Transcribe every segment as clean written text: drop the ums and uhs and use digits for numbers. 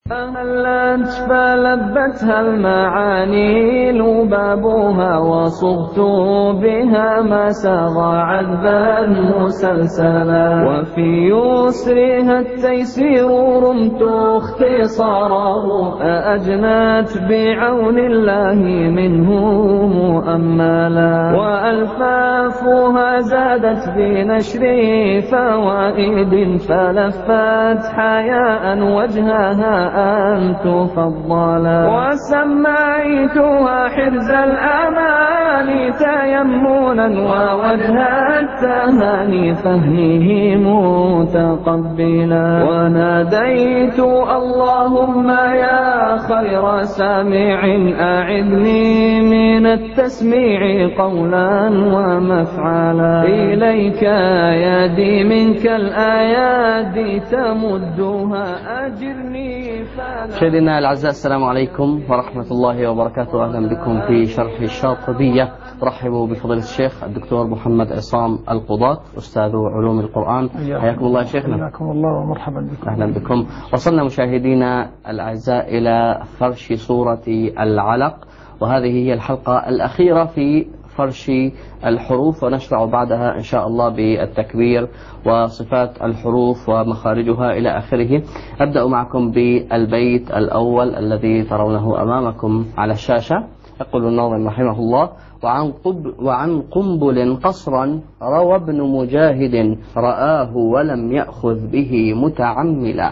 هلت فلبتها المعاني لبابها وصغت بها ما سغى عذبا مسلسلا وفي يسرها التيسير رمت اختصاره أجنت بعون الله منه مؤملا وألفافها زادت بنشر فوائد فلفت حياء وجهها أن تفضلا وسميتها حرز الأمان تيمنا ووجه التهاني فهمه متقبلا وناديت اللهم يا خير سامع أعذني من التسميع قولا ومفعلا إليك يدي منك الآيات تمدها أجرني مشاهدينا الأعزاء، السلام عليكم ورحمة الله وبركاته. أهلا بكم في شرح الشاطبية. رحبوا بفضيلة الشيخ الدكتور محمد عصام القضاة أستاذ علوم القرآن. حياكم الله شيخنا. حياكم الله ومرحبا بكم. أهلا بكم. وصلنا مشاهدينا الأعزاء إلى فرش سورة العلق، وهذه هي الحلقة الأخيرة في فرش الحروف، ونشرع بعدها إن شاء الله بالتكبير وصفات الحروف ومخارجها إلى آخره. أبدأ معكم بالبيت الأول الذي ترونه أمامكم على الشاشة. يقول الناظم رحمه الله: وعن قنبل قصرا روى ابن مجاهد رآه ولم يأخذ به متعملا.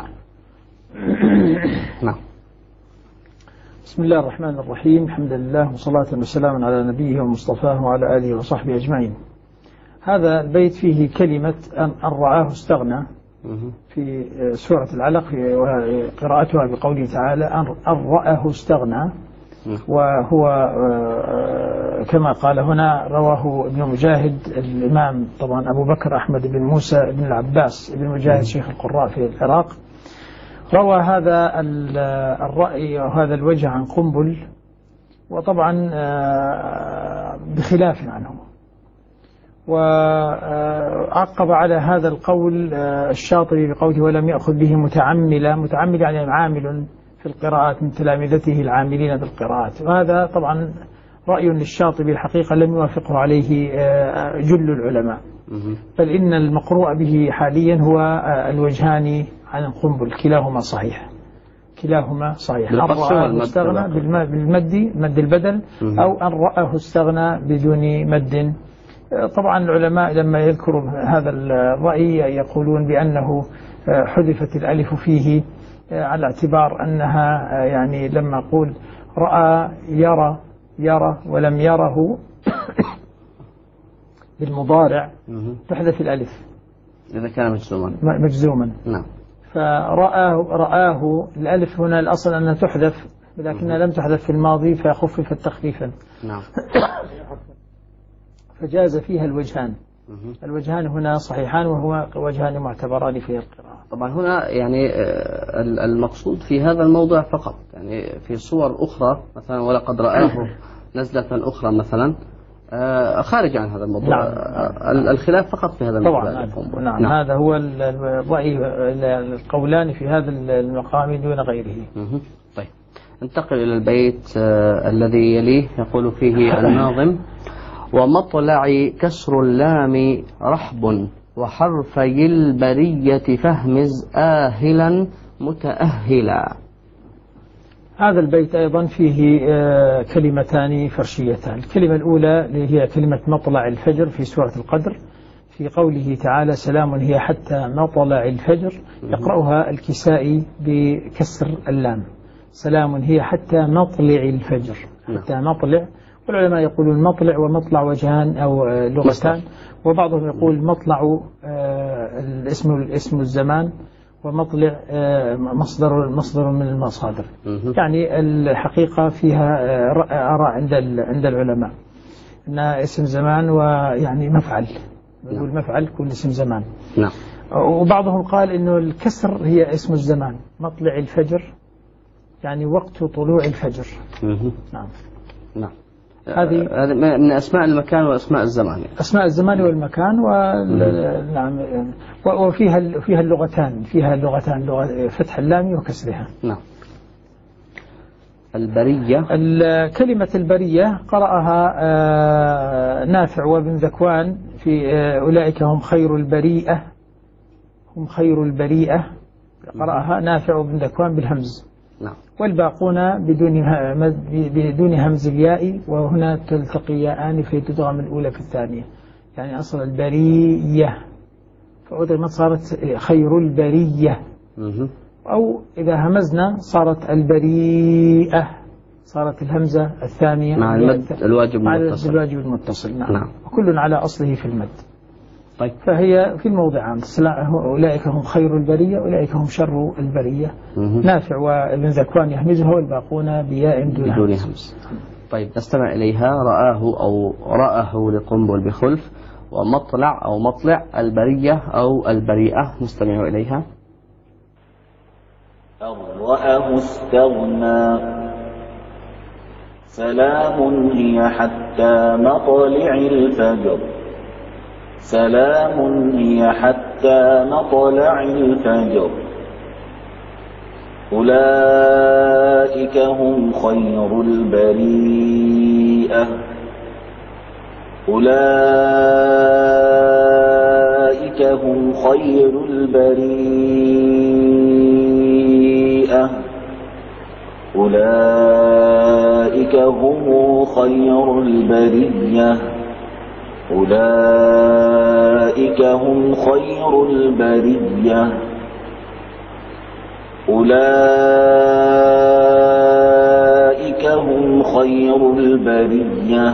نعم. بسم الله الرحمن الرحيم. الحمد لله وصلاة وسلام على نبيه ومصطفاه وعلى آله وصحبه أجمعين. هذا البيت فيه كلمة أن رآه استغنى في سورة العلق، قراءتها بقوله تعالى أن رآه استغنى، وهو كما قال هنا رواه ابن مجاهد الإمام طبعا أبو بكر أحمد بن موسى بن العباس ابن مجاهد شيخ القراء في العراق، روى هذا الرأي وهذا الوجه عن قنبل، وطبعا بخلاف عنه. وعقب على هذا القول الشاطبي بقوله ولم يأخذ به متعملا. متعمل يعني عامل في القراءات من تلامذته العاملين بالقراءات، وهذا طبعا رأي للشاطبي الحقيقة لم يوافقه عليه جل العلماء، بل إن المقروء به حاليا هو الوجهان عن قنبل، كلاهما صحيح. كلاهما صحيح. أن رآه استغنى بالمد، مد البدل، أو أن رآه استغنى بدون مد. طبعا العلماء لما يذكروا هذا الرأي يقولون بأنه حذفت الألف فيه على اعتبار أنها يعني لما أقول رأى يرى ولم يره بالمضارع تحذف الألف إذا كان مجزوما. نعم. فرآه الألف هنا الأصل أنها تحذف، لكنها لم تحذف في الماضي فخففت تخفيفا. نعم. فجاز فيها الوجهان. الوجهان هنا صحيحان، وهو وجهان معتبران في القراءة. طبعا هنا يعني المقصود في هذا الموضع فقط، يعني في صور أخرى مثلا ولقد رآه نزلة أخرى مثلا خارج عن هذا الموضوع. نعم. الخلاف فقط في هذا الموضوع. نعم. هذا هو الرأي، القولان في هذا المقام دون غيره. طيب، ننتقل إلى البيت الذي يليه. يقول فيه الناظم: ومطلع كسر اللام رحب وحرفي البرية فهمز آهلا متأهلا. هذا البيت أيضا فيه كلمتان فرشيتان. الكلمة الأولى اللي هي كلمة مطلع الفجر في سورة القدر، في قوله تعالى سلام هي حتى مطلع الفجر، يقرأها الكسائي بكسر اللام. سلام هي حتى مطلع الفجر، حتى مطلع. والعلماء يقولون مطلع ومطلع وجهان أو لغتان، وبعضهم يقول مطلع اسم الزمان، ومطلع مصدر من المصادر. يعني الحقيقة فيها آراء عند العلماء أن اسم زمان ويعني مفعل، يقول مفعل كل اسم زمان. نعم. وبعضهم قال إنه الكسر هي اسم الزمان، مطلع الفجر يعني وقت طلوع الفجر. نعم. نعم. هذه من أسماء المكان وأسماء الزمان، يعني. أسماء الزمان والمكان نعم. وفيها اللغتان، لغة فتح اللام وكسرها. نعم. البرية. كلمة البرية قرأها نافع وابن ذكوان في أولئك هم خير البريئة، هم خير البريئة، قرأها نافع وابن ذكوان بالهمز. نعم. والباقون بدون همز الياء، وهنا تلتقي ياءان فتدغم الأولى في الثانية، يعني أصل البرية فأدغمت صارت خير البرية. أو إذا همزنا صارت البريئة، صارت الهمزة الثانية مع المد الواجب مع المتصل. الواجب المتصل. نعم. نعم. وكل على أصله في المد. طيب. فهي في الموضعان، أولئك هم خير البرية، أولئك هم شر البرية. نافع وابن ذكوان يهمزها، والباقون بياء بدون همز. طيب نستمع إليها. رآه أو رآه لقنبل بخلف، ومطلع أو مطلع البرية أو البريئة، نستمع إليها. أن رآه استغنى سلام هي حتى مطلع الفجر، سلام هي حتى مطلع الفجر، أولئك هم خير البريئة، أولئك هم خير البريئة، أولئك هم خير البرية، أولئك هم خير البرية، أولئك هم خير البرية،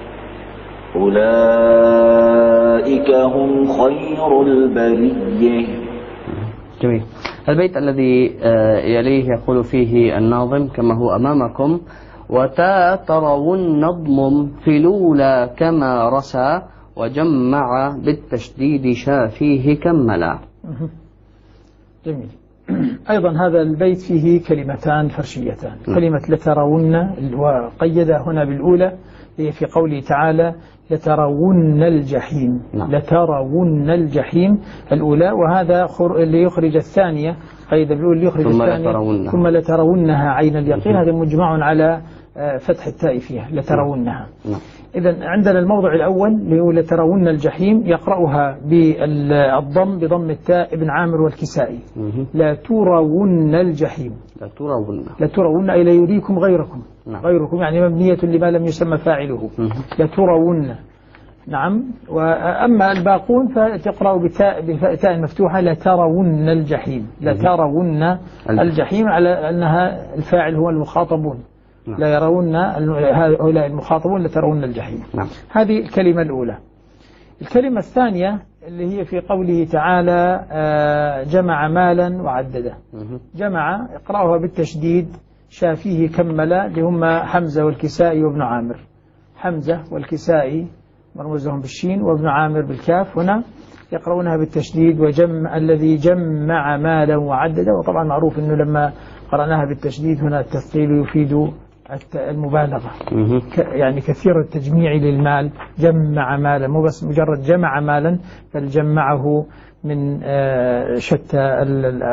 أولئك هم خير البرية. جميل. البيت الذي يليه يقول فيه الناظم كما هو أمامكم: وتا ترون اضمم في الأولى كما رسى، وجمع بالتشديد شافيه كملا. جميل. أيضا هذا البيت فيه كلمتان فرشيتان. كلمة لترون وقيدها هنا بالأولى، هي في قوله تعالى لترون الجحيم. لترون الجحيم الأولى، وهذا اللي يخرج الثانية، قيد بالأولى اللي يخرج الثانية ثم لترونها عين اليقين. هذا مجمع على فتح التاء فيها لترونها. إذن عندنا الموضع الأول اللي هو لترون الجحيم، يقرأها بالضم بضم التاء ابن عامر والكسائي. لا ترون الجحيم، لا ترون أي لا يريكم غيركم. غيركم يعني مبنية لما لم يسمى فاعله. لا ترون. نعم. وأما الباقون فتقرأ بتاء مفتوحة لا ترون الجحيم، لا ترون الجحيم، على أنها الفاعل هو المخاطبون. لا يرون هؤلاء المخاطبون لترون الجحيم. هذه الكلمة الأولى. الكلمة الثانية اللي هي في قوله تعالى جمع مالا وعدده. جمع اقرأها بالتشديد شافيه كملا، اللي هم حمزة والكسائي وابن عامر. حمزة والكسائي مرموزهم بالشين وابن عامر بالكاف، هنا يقرؤونها بالتشديد. وجمع الذي جمع مالا وعدده، وطبعا معروف أنه لما قرأناها بالتشديد هنا التثقيل يفيد المبالغة، يعني كثير التجميع للمال. جمع مالا، مو بس مجرد جمع مالا، بل جمعه من شتى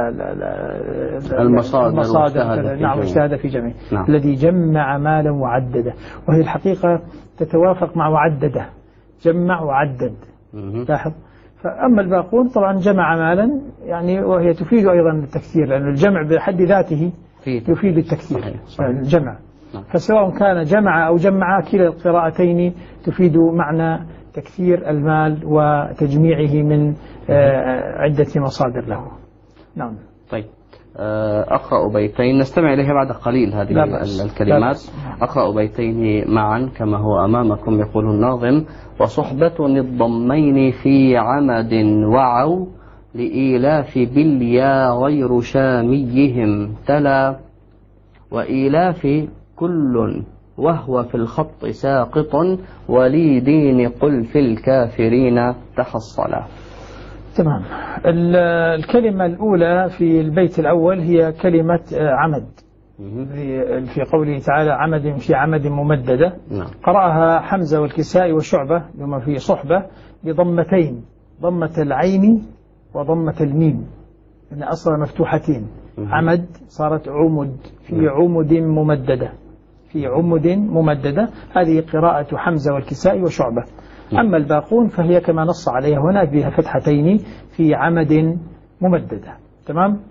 المصادر. نعم، اجتهد في جمعه. الذي جمع مالا وعدده، وهي الحقيقة تتوافق مع وعدده، جمع وعدد. لاحظ. فأما الباقون طبعا جمع مالا، يعني وهي تفيد أيضا التكثير، لأن الجمع بحد ذاته يفيد التكثير. الجمع فسواء كان جمع أو جمع، كلا القراءتين تفيد معنى تكثير المال وتجميعه من عدة مصادر له. نعم. طيب أقرأ بيتين نستمع إليها بعد قليل هذه الكلمات. أقرأ بيتين معا كما هو أمامكم. يقول الناظم: وصحبة الضمين في عمد وعوا، لإيلاف باليا غير شاميهم تلا، وإيلاف كل وهو في الخط ساقط، ولي دين قل في الكافرين تحصلا. تمام. الكلمة الأولى في البيت الأول هي كلمة عمد، في قوله تعالى عمد في عمد ممددة. قرأها حمزة والكسائي وشعبة لما في صحبة بضمتين، ضمة العين وضمة الميم، إن أصلا مفتوحتين. عمد صارت عمد، في عمد ممددة. في عمد ممددة. هذه قراءة حمزة والكسائي وشعبة. أما الباقون فهي كما نص عليها هنا بها فتحتين في عمد ممددة. تمام.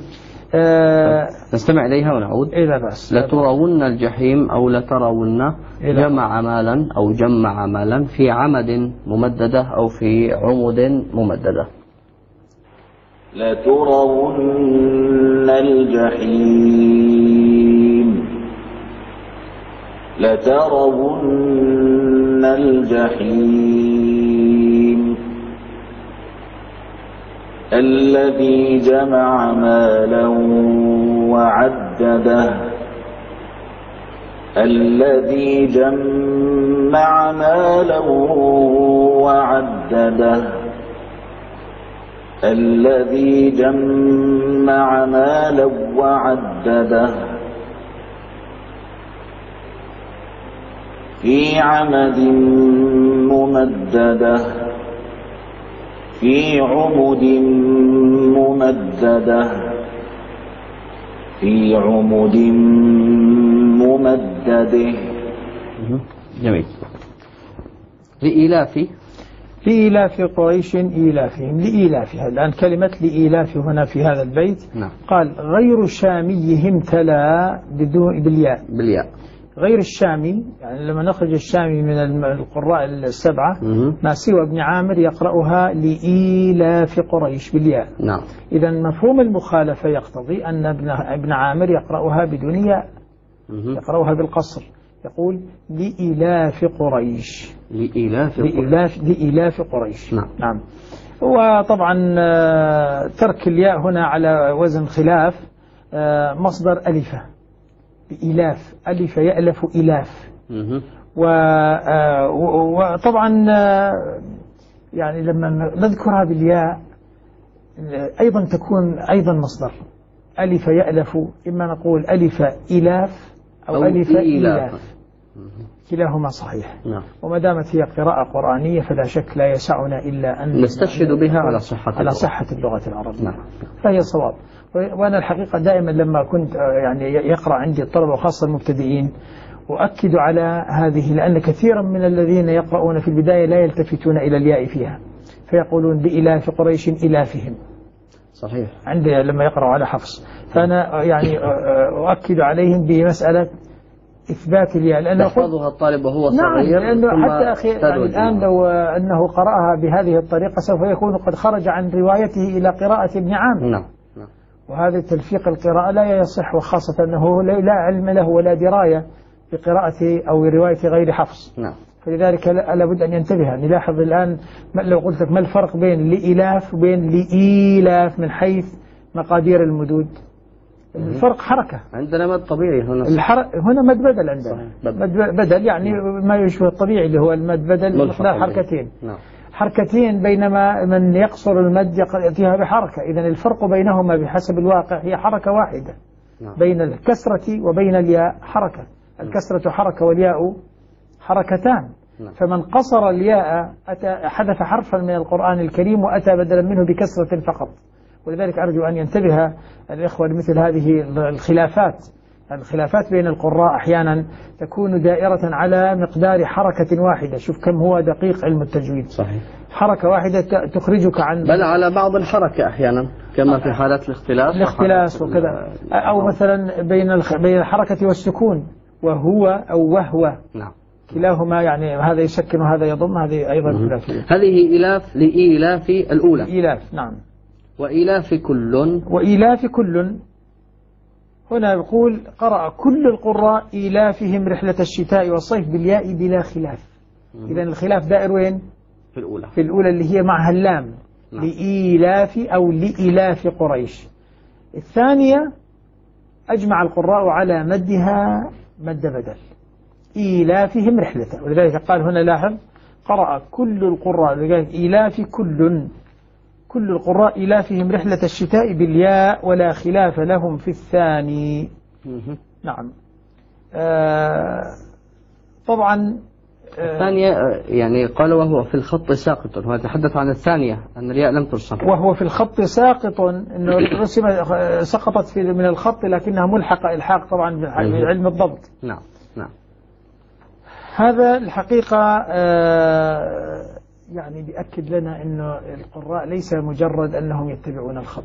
نستمع إليها ونعود. إذا بس لترون الجحيم أو لترون جمع مالا أو جمع مالا في عمد ممددة أو في عمد ممددة. لترون الجحيم لترون الجحيم الذي جمع مالا وعدده الذي جمع مالا وعدده الذي جمع مالا وعدده في عمد ممدده في عمد ممدده في عمد ممدده. جميل. لإيلاف قريش إيلافهم لإيلافها. الآن كلمة لإيلاف هنا في هذا البيت. نعم. قال غير شاميهم تلا بالياء. غير الشامي يعني لما نخرج الشامي من القراء السبعة ما سوى ابن عامر يقرأها لإيلاف قريش بالياء. نعم. إذا مفهوم المخالفة يقتضي أن ابن عامر يقرأها بدون ياء، يقرأها بالقصر، يقول لإيلاف قريش. لإيلاف قريش. نعم. وطبعا ترك الياء هنا على وزن خلاف مصدر ألفة بإلاف، ألف يألف إلاف. وطبعا يعني لما نذكرها بالياء أيضا تكون أيضا مصدر ألف يألف، إما نقول ألف إلاف أو ألف إلاف، كلاهما صحيح. نعم. وما دامت هي قراءة قرآنية فلا شك لا يسعنا إلا أن نستشهد بها على صحة اللغة العربية. نعم. فهي صواب. وأنا الحقيقة دائما لما كنت يعني يقرأ عندي الطلبة وخاصة المبتدئين أؤكد على هذه، لأن كثيرا من الذين يقرؤون في البداية لا يلتفتون إلى الياء فيها فيقولون بإلاف قريش إلافهم. صحيح. عندي لما يقرأ على حفص، فأنا يعني أؤكد عليهم بمسألة إثبات الياء، لأنه يحفظها الطالب وهو صغير. نعم، لأنه حتى أخي يعني الآن لو أنه قرأها بهذه الطريقة سوف يكون قد خرج عن روايته إلى قراءة ابن عامر. نعم. وهذا تلفيق القراءة لا يصح، وخاصة أنه لا علم له ولا دراية بقراءة أو رواية غير حفص. نعم. فلذلك لابد أن ينتبه. نلاحظ الآن لو قلت لك ما الفرق بين لإلاف وبين لإيلاف من حيث مقادير المدود؟ الفرق حركة. عندنا مد طبيعي هنا. هنا مد بدل عندنا. مد بدل يعني ما يشبه الطبيعي اللي هو المد بدل مقدار حركتين. نعم. حركتين، بينما من يقصر المد يأتيها بحركة. إذن الفرق بينهما بحسب الواقع هي حركة واحدة. نعم. بين الكسرة وبين الياء حركة. الكسرة حركة والياء حركتان. نعم. فمن قصر الياء حذف حرفا من القرآن الكريم وأتى بدلا منه بكسرة فقط. ولذلك أرجو أن ينتبه الإخوة لمثل هذه الخلافات بين القراء أحيانا تكون دائرة على مقدار حركة واحدة. شوف كم هو دقيق علم التجويد. صحيح. حركة واحدة تخرجك عن، بل على بعض الحركة أحيانا كما في حالات الاختلاس وكذا، أو مثلا بين الحركة والسكون، وهو أو وهو. نعم. كلاهما يعني هذا يسكن وهذا يضم، هذه أيضا خلافية. هذه إلاف لإيلاف الأولى. إيلاف. نعم. وإيلاف كل هنا يقول قرأ كل القراء إيلافهم رحلة الشتاء والصيف بالياء بلا خلاف. إذن الخلاف دائر وين؟ في الأولى اللي هي معها اللام. نعم. لإيلاف أو لإلاف قريش. الثانية أجمع القراء على مدها مد بدل إيلافهم رحلة، ولذلك قال هنا لاحظ قرأ كل القراء إيلاف كل القراء إيلافهم رحلة الشتاء بالياء ولا خلاف لهم في الثاني. نعم. طبعا الثانية يعني قال وهو في الخط ساقط، هو يتحدث عن الثانية أن الياء لم ترسم. وهو في الخط ساقط، أنه سقطت من الخط لكنها ملحقة إلحاق طبعا بعلم الضبط. نعم. نعم. هذا الحقيقة يعني بيأكد لنا أنه القراء ليس مجرد أنهم يتبعون الخط.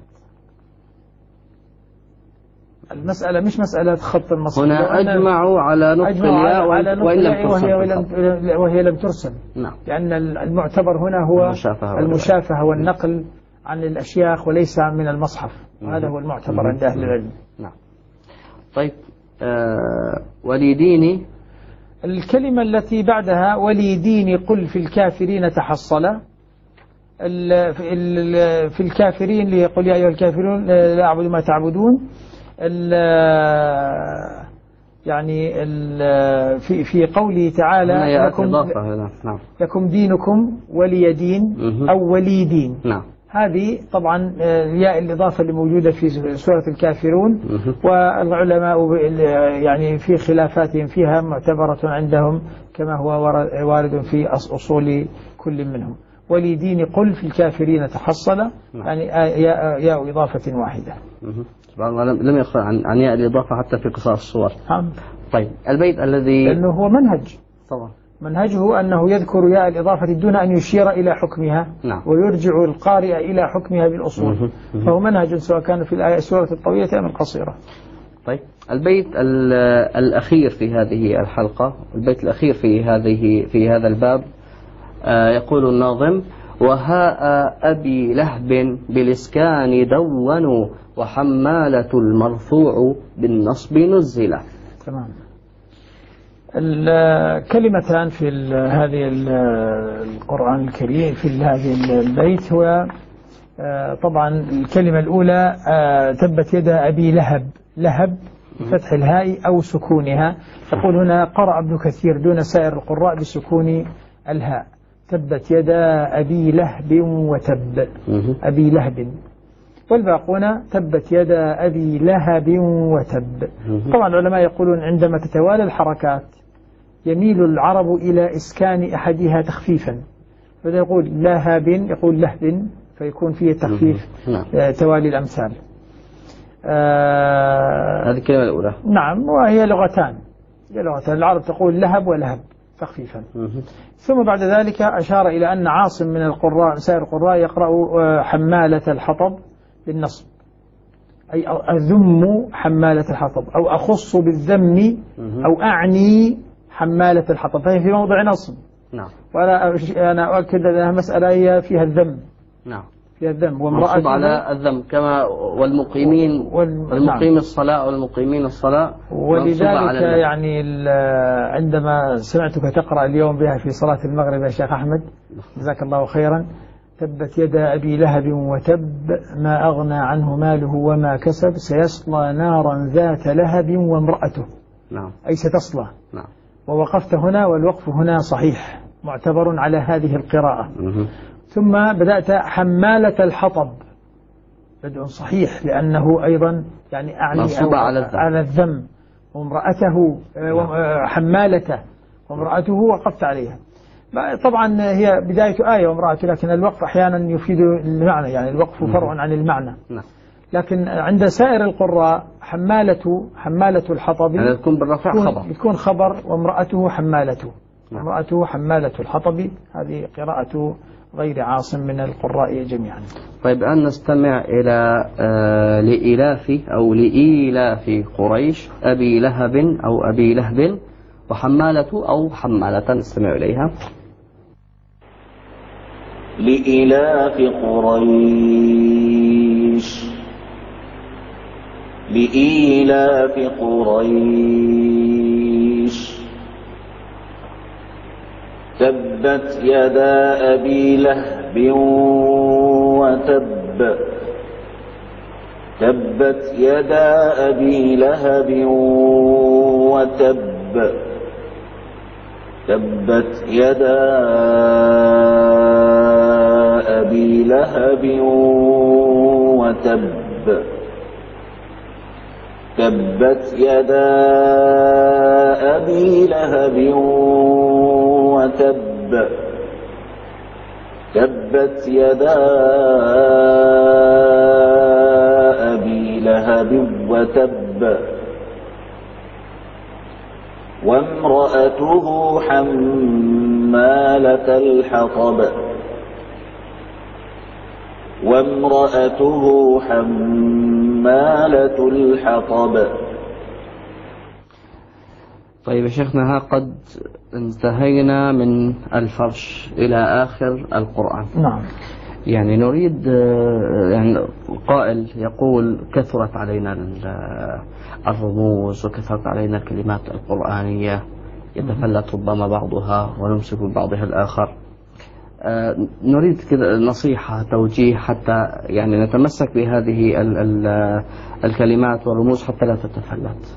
المسألة مش مسألة خط المصحف. هنا أجمعوا على نطق الياء وهي لم ترسم. نعم. لأن المعتبر هنا هو المشافهة والنقل عن الأشياخ وليس من المصحف. هذا هو المعتبر عند أهل العلم. نعم. طيب وليديني، الكلمة التي بعدها وليديني قل في الكافرين تحصل. في الكافرين ليقول يا أيها الكافرون لا أعبد ما تعبدون. يعني في قوله تعالى لكم دينكم ولي دين أو ولي دين. نعم. هذه طبعا الياء الإضافة اللي موجودة في سورة الكافرون، والعلماء يعني في خلافاتهم فيها معتبرة عندهم كما هو وارد في أصول كل منهم. ولي دين قل في الكافرين تحصل، يعني ياء إضافة واحدة. لم يخرج عن ياء الإضافة حتى في قصص الصور. طيب البيت الذي لأنه هو منهج طبعا منهجه أنه يذكر ياء الإضافة دون أن يشير إلى حكمها. نعم. ويرجع القارئ إلى حكمها بالأصول. فهو منهج سواء كان في الآية السورة الطويلة أم القصيرة. طيب البيت الأخير في هذه الحلقة، البيت الأخير في هذا الباب، يقول الناظم: وهاء أبي لهب بالإسكان دونوا وحمالة المرفوع بالنصب نزلة. تمام. الكلمتان في هذه القرآن الكريم في هذه البيت هو طبعا الكلمة الأولى تبت يد أبي لهب، لهب فتح الهاء أو سكونها. يقول هنا قرأ ابن كثير دون سائر القراء بسكون الهاء، تبت يدا أبي لهب وتب، أبي لهب. والباقون تبت يدا أبي لهب وتب. طبعا العلماء يقولون عندما تتوالى الحركات يميل العرب إلى إسكان أحدها تخفيفا، فإذا يقول لهب يقول لهب فيكون فيه تخفيف. توالي الأمثال. هذه الكلمة الأولى. نعم. وهي لغتان، العرب تقول لهب ولهب تخفيفا. ثم بعد ذلك أشار إلى أن عاصم من القراء سائر القراء يقرأ حمالة الحطب بالنصب، أي أذم حمالة الحطب أو أخص بالذم أو أعني حمالة الحطب، فهي في موضع نصب. نعم. وأنا أؤكد أنها مسألة هي فيها الذم. نعم. فيها الذم وامرأة على الذم كما والمقيم الصلاة والمقيمين الصلاة. ولذلك يعني عندما سمعتك تقرأ اليوم بها في صلاة المغرب يا شيخ أحمد جزاك الله خيرا: تبت يدا أبي لهب وتب ما أغنى عنه ماله وما كسب سيصلى نارا ذات لهب وامرأته. نعم. أي ستصلى. نعم. ووقفت هنا والوقف هنا صحيح معتبر على هذه القراءة. ثم بدأت حمالة الحطب، بدء صحيح لأنه أيضا يعني أعني على الذم. وامرأته حمالته وامرأته وقفت عليها. طبعا هي بداية آية وامرأته، لكن الوقف أحيانا يفيد المعنى، يعني الوقف فرع عن المعنى. لكن عند سائر القراء حمالة الحطب يعني تكون بالرفع خبر، تكون خبر وامرأته حمالته. امرأته حمالة الحطب. هذه قراءة غير عاصم من القراء جميعا. طيب الآن نستمع إلى لإلاف أو لإيلاف قريش أبي لهب أو أبي لهب وحمالة أو حمالة، نستمع إليها. لإلاف قريش لإيلاف قريش تبت يدا أبي لهب وتب، تبت يدا أبي لهب وتب، تبت يدا أبي لهب وتب، تبت يدا أبي لهب وتب، تبت يدا أبي لهب وتب. وامرأته حمالة الحطب طيب يا شيخنا، قد انتهينا من الفرش إلى آخر القرآن. نعم. يعني نريد، يعني قائل يقول كثرت علينا الرموز وكثرت علينا الكلمات القرآنية يتفلت ربما بعضها ونمسك ببعضها الآخر. نريد كذا نصيحة توجيه حتى يعني نتمسك بهذه الكلمات والرموز حتى لا تتفلت.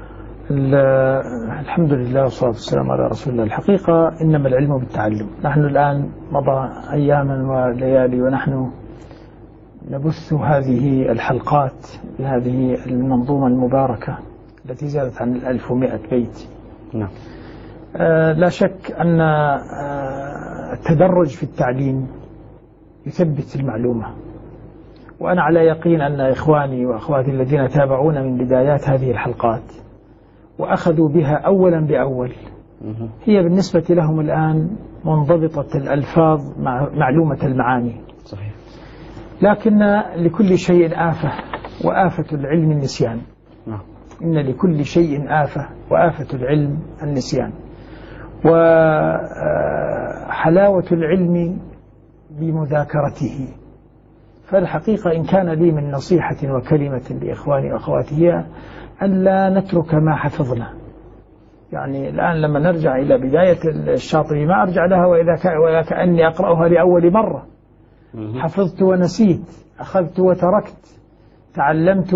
الحمد لله والصلاة والسلام على رسول الله. الحقيقة إنما العلم بالتعلم. نحن الآن مضى أياما وليالي ونحن نبث هذه الحلقات بهذه المنظومة المباركة التي زادت عن 1100 بيت. نعم. لا شك أن التدرج في التعليم يثبت المعلومة، وأنا على يقين أن إخواني وأخواتي الذين تابعون من بدايات هذه الحلقات وأخذوا بها أولا بأول هي بالنسبة لهم الآن منضبطة الألفاظ معلومة المعاني. صحيح. لكن لكل شيء آفة، وآفة العلم النسيان. إن لكل شيء آفة وآفة العلم النسيان. وحلاوة العلم بمذاكرته. فالحقيقة إن كان لي من نصيحة وكلمة لإخواني وأخواتي هي ألا نترك ما حفظنا. يعني الآن لما نرجع إلى بداية الشاطبي ما أرجع لها وإذا كأني أقرأها لأول مرة. حفظت ونسيت، أخذت وتركت، تعلمت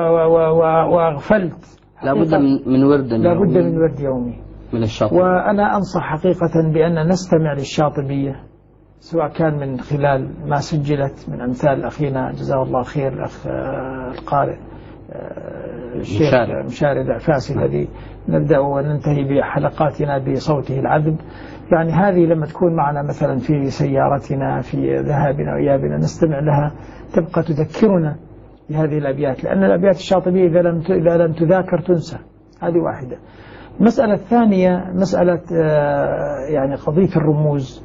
وأغفلت. لابد من ورد يومي من الشاطبي. وأنا أنصح حقيقة بأن نستمع للشاطبية، سواء كان من خلال ما سجلت من أمثال أخينا جزاه الله خير الأخ القارئ الشيخ مشاري العفاسي الذي نبدأ وننتهي بحلقاتنا بصوته العذب. يعني هذه لما تكون معنا مثلا في سيارتنا في ذهابنا وإيابنا نستمع لها تبقى تذكرنا بهذه الأبيات، لأن الأبيات الشاطبية إذا لم تذاكر تنسى. هذه واحدة. المسألة الثانية مسألة يعني قضية الرموز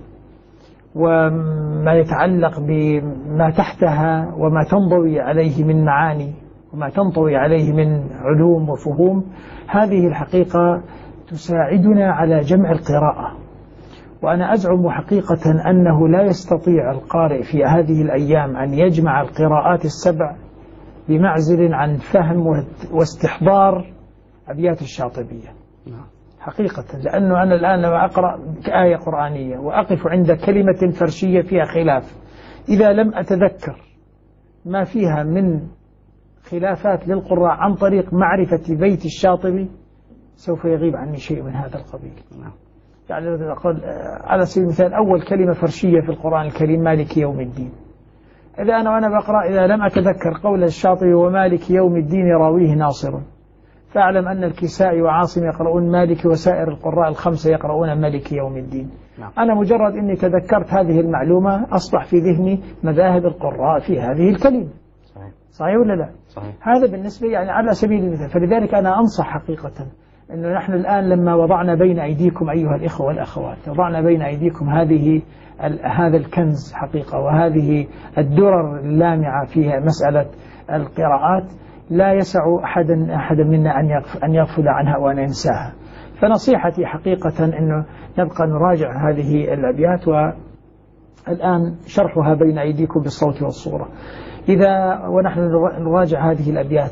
وما يتعلق بما تحتها وما تنضوي عليه من معاني وما تنطوي عليه من علوم وفهوم. هذه الحقيقة تساعدنا على جمع القراءة. وأنا أزعم حقيقة أنه لا يستطيع القارئ في هذه الأيام أن يجمع القراءات السبع بمعزل عن فهم واستحضار أبيات الشاطبية حقيقة. لأنه أنا الآن لما أقرأ آية قرآنية وأقف عند كلمة فرشية فيها خلاف، إذا لم أتذكر ما فيها من خلافات للقراء عن طريق معرفة بيت الشاطبي سوف يغيب عني شيء من هذا القبيل. يعني أقول على سبيل المثال أول كلمة فرشية في القرآن الكريم مالك يوم الدين. إذا أنا بقرأ إذا لم أتذكر قول الشاطبي ومالك يوم الدين راويه ناصر، فأعلم أن الكسائي وعاصم يقرؤون مالك وسائر القراء الخمسة يقرؤون مالك يوم الدين. أنا مجرد أني تذكرت هذه المعلومة أصبح في ذهني مذاهب القراء في هذه الكلمة. صحيح ولا لا؟ صحيح. هذا بالنسبة يعني على سبيل المثال. فلذلك أنا أنصح حقيقة أنه نحن الآن لما وضعنا بين أيديكم أيها الإخوة والأخوات، وضعنا بين أيديكم هذا الكنز حقيقة وهذه الدرر اللامعة فيها مسألة القراءات، لا يسع أحدا منا أن يغفل عنها وأن ينساها. فنصيحتي حقيقة أنه نبقى نراجع هذه الأبيات، والآن شرحها بين أيديكم بالصوت والصورة. ونحن نراجع هذه الأبيات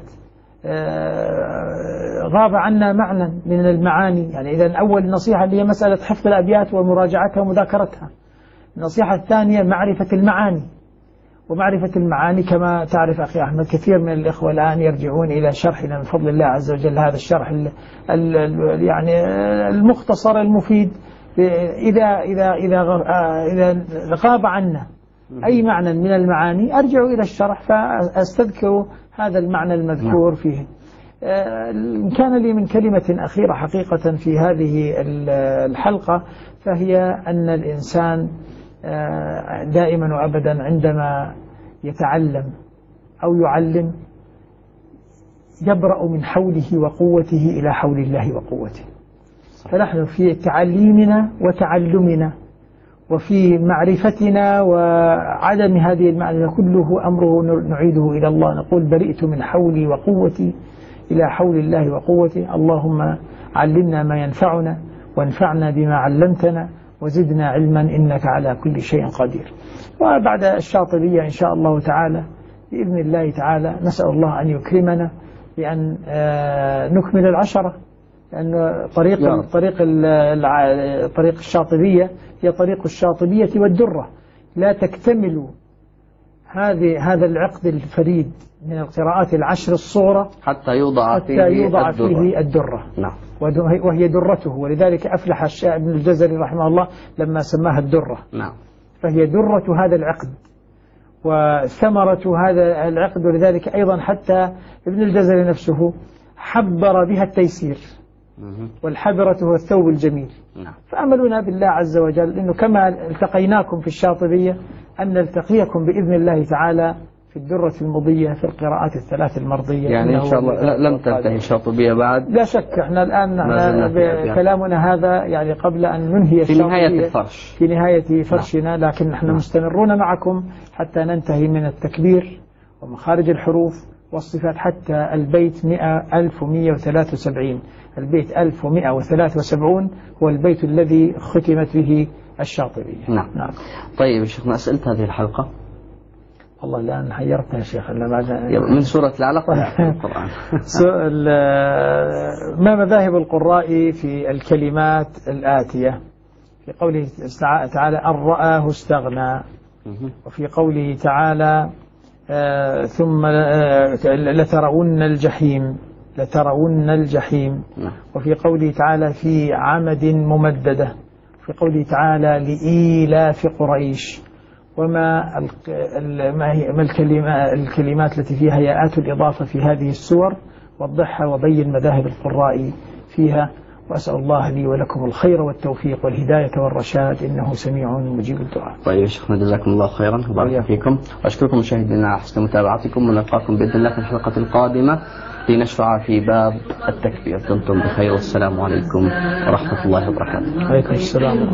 غاب عنا معنى من المعاني. يعني إذا أول نصيحة اللي هي مسألة حفظ الأبيات ومراجعتها ومذاكرتها. النصيحة الثانية معرفة المعاني. ومعرفة المعاني كما تعرف أخي أحمد كثير من الإخوة الآن يرجعون إلى شرحنا من فضل الله عز وجل، هذا الشرح يعني المختصر المفيد. إذا غاب عنا أي معنى من المعاني أرجع إلى الشرح فأستذكر هذا المعنى المذكور فيه. إن كان لي من كلمة أخيرة حقيقة في هذه الحلقة فهي أن الإنسان دائما وأبدا عندما يتعلم أو يعلم يبرأ من حوله وقوته إلى حول الله وقوته. فنحن في تعليمنا وتعلمنا وفي معرفتنا وعدم هذه المعرفة كله أمره نعيده إلى الله، نقول برئت من حولي وقوتي إلى حول الله وقوتي، اللهم علمنا ما ينفعنا وانفعنا بما علمتنا وزدنا علما إنك على كل شيء قدير. وبعد الشاطبية إن شاء الله تعالى بإذن الله تعالى نسأل الله أن يكرمنا بأن نكمل العشرة، لأن طريق الشاطبية هي طريق الشاطبية والدرة، لا تكتمل هذا العقد الفريد من القراءات العشر الصغرى حتى يوضع فيه الدرة. نعم. وهي درته، ولذلك أفلح ابن الجزري رحمه الله لما سماها الدرة. نعم. فهي درة هذا العقد وثمرة هذا العقد، ولذلك أيضا حتى ابن الجزري نفسه حبر بها التيسير، والحبرة هو الثوب الجميل. نعم. فأملنا بالله عز وجل إنه كما التقيناكم في الشاطبية أن نلتقيكم بإذن الله تعالى في الدرة المضية في القراءات الثلاث المرضية. يعني إن شاء الله لم تنتهي الشاطبية بعد؟ لا شك، احنا الآن بكلامنا هذا يعني قبل أن ننهي في نهاية الفرش، في نهاية فرشنا، لكن نحن مستمرون معكم حتى ننتهي من التكبير ومخارج الحروف والصفات حتى البيت 1173. البيت 1173 هو البيت الذي ختمت به الشاطبية. نعم. طيب شيخنا، أسئلة هذه الحلقة والله الآن حيرتنا يا شيخ من سورة العلق القرآن. ما مذاهب القراء في الكلمات الآتية؟ في قوله تعالى أن رآه استغنى، وفي قوله تعالى ثم لترون الجحيم، وفي قوله تعالى في عمد ممددة، وفي قوله تعالى لإيلاف قريش. وما الكلمات التي فيها ياءات الإضافة في هذه السور؟ وضحها وبين مذاهب القراء فيها، وأسأل الله لي ولكم الخير والتوفيق والهداية والرشاد إنه سميع مجيب الدعاء. طيب شيخنا، جزاكم الله خيرا وبارك فيكم، وأشكركم مشاهدينا على حسن متابعتكم، ونلقاكم بإذن الله في الحلقة القادمة لنشرع في باب التكبير. دمتم بخير، والسلام عليكم ورحمة الله وبركاته. عليكم السلام.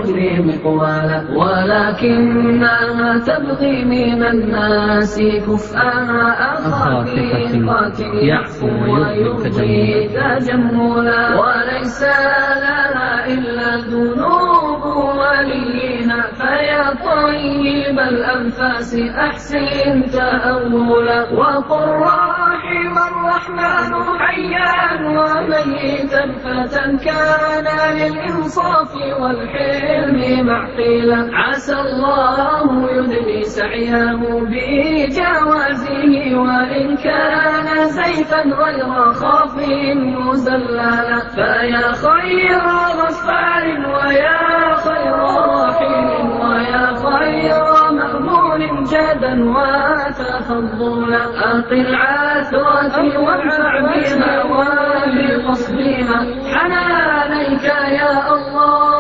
ولكنها تبغي من الناس كفءها أخافقة يعفو ويبغي تجملا، وليس لها إلا الذنوب ولينا، فيا طيب الأنفاس أحسن تأولا، وقل رحم الرحمن حيا وميتا فتى كان للإنصاف والحلم معقلا، عسى الله يدني سعيه بجوازه، وإن كان سيفا غير خاف مزللا، فيا خير غفار ويا خير راحم ويا خير مأمون جادا وتفضلا، أقل عثرتي وادفع بها وبقصدها حنانيك يا الله.